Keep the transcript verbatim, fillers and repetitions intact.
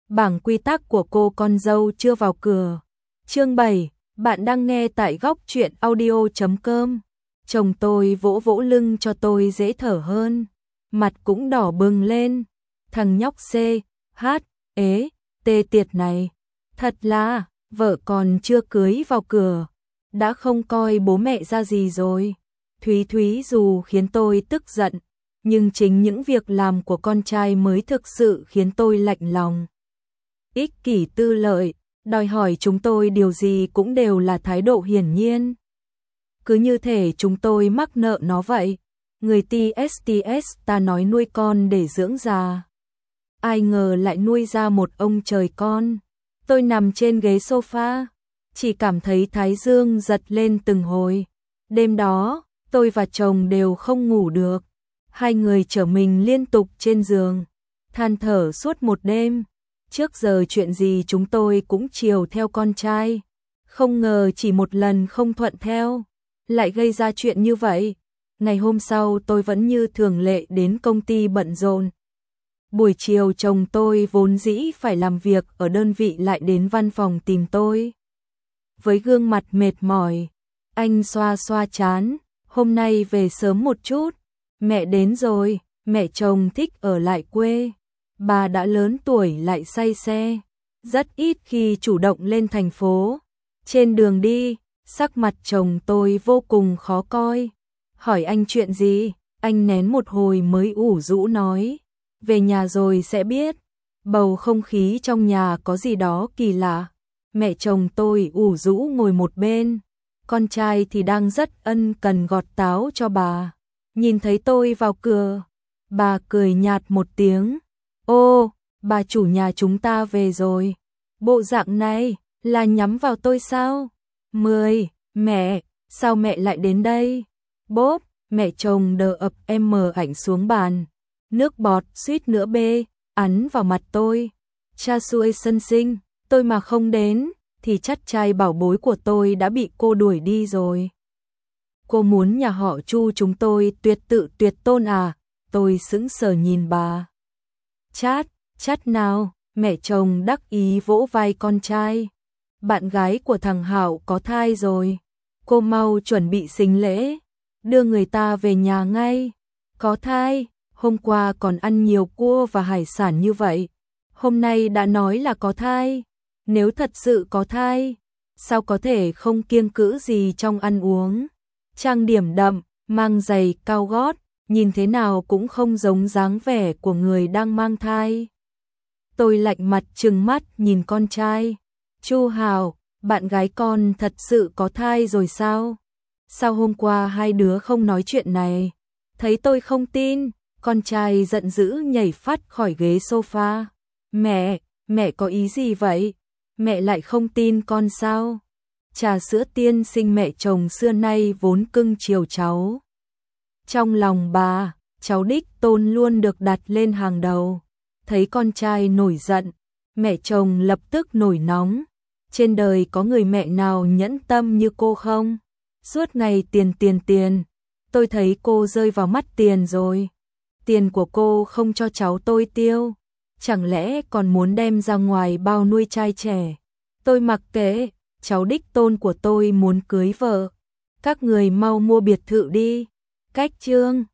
bảng quy tắc của cô con dâu chưa vào cửa. Chương bảy, bạn đang nghe tại góc truyện audio chấm com. Chồng tôi vỗ vỗ lưng cho tôi dễ thở hơn, mặt cũng đỏ bừng lên. Thằng nhóc C, H, ế, tê tiệt này, thật là, vợ còn chưa cưới vào cửa, đã không coi bố mẹ ra gì rồi. Thúy Thúy dù khiến tôi tức giận, nhưng chính những việc làm của con trai mới thực sự khiến tôi lạnh lòng. Ích kỷ tư lợi, đòi hỏi chúng tôi điều gì cũng đều là thái độ hiển nhiên. Cứ như thể chúng tôi mắc nợ nó vậy. Người tê ét tê ét ta nói nuôi con để dưỡng già, ai ngờ lại nuôi ra một ông trời con. Tôi nằm trên ghế sofa, chỉ cảm thấy thái dương giật lên từng hồi. Đêm đó, tôi và chồng đều không ngủ được. Hai người trở mình liên tục trên giường, than thở suốt một đêm. Trước giờ chuyện gì chúng tôi cũng chiều theo con trai. Không ngờ chỉ một lần không thuận theo, lại gây ra chuyện như vậy. Ngày hôm sau tôi vẫn như thường lệ đến công ty bận rộn. Buổi chiều chồng tôi vốn dĩ phải làm việc ở đơn vị lại đến văn phòng tìm tôi. Với gương mặt mệt mỏi, anh xoa xoa trán, hôm nay về sớm một chút. Mẹ đến rồi, mẹ chồng thích ở lại quê. Bà đã lớn tuổi lại say xe, rất ít khi chủ động lên thành phố. Trên đường đi, sắc mặt chồng tôi vô cùng khó coi. Hỏi anh chuyện gì, anh nén một hồi mới ủ rũ nói. Về nhà rồi sẽ biết. Bầu không khí trong nhà có gì đó kỳ lạ. Mẹ chồng tôi ủ rũ ngồi một bên. Con trai thì đang rất ân cần gọt táo cho bà. Nhìn thấy tôi vào cửa, bà cười nhạt một tiếng. Ô, bà chủ nhà chúng ta về rồi. Bộ dạng này là nhắm vào tôi sao? Mười, mẹ, sao mẹ lại đến đây? Bốp, mẹ chồng đờ ập em mờ ảnh xuống bàn. Nước bọt suýt nữa bê, ắn vào mặt tôi. Cha xuôi sân sinh, tôi mà không đến, thì chắc trai bảo bối của tôi đã bị cô đuổi đi rồi. Cô muốn nhà họ Chu chúng tôi tuyệt tự tuyệt tôn à? Tôi sững sờ nhìn bà. Chát, chát nào, mẹ chồng đắc ý vỗ vai con trai. Bạn gái của thằng Hảo có thai rồi. Cô mau chuẩn bị sính lễ, đưa người ta về nhà ngay. Có thai, hôm qua còn ăn nhiều cua và hải sản như vậy. Hôm nay đã nói là có thai. Nếu thật sự có thai, sao có thể không kiêng cữ gì trong ăn uống. Trang điểm đậm, mang giày cao gót, nhìn thế nào cũng không giống dáng vẻ của người đang mang thai. Tôi lạnh mặt trừng mắt nhìn con trai. Chu Hào, bạn gái con thật sự có thai rồi sao? Sao hôm qua hai đứa không nói chuyện này? Thấy tôi không tin, con trai giận dữ nhảy phát khỏi ghế sofa. Mẹ, mẹ có ý gì vậy? Mẹ lại không tin con sao? Trà sữa tiên sinh mẹ chồng xưa nay vốn cưng chiều cháu. Trong lòng bà, cháu đích tôn luôn được đặt lên hàng đầu. Thấy con trai nổi giận, mẹ chồng lập tức nổi nóng. Trên đời có người mẹ nào nhẫn tâm như cô không? Suốt ngày tiền tiền tiền, tôi thấy cô rơi vào mắt tiền rồi. Tiền của cô không cho cháu tôi tiêu, chẳng lẽ còn muốn đem ra ngoài bao nuôi trai trẻ? Tôi mặc kệ, cháu đích tôn của tôi muốn cưới vợ. Các người mau mua biệt thự đi. Cách chương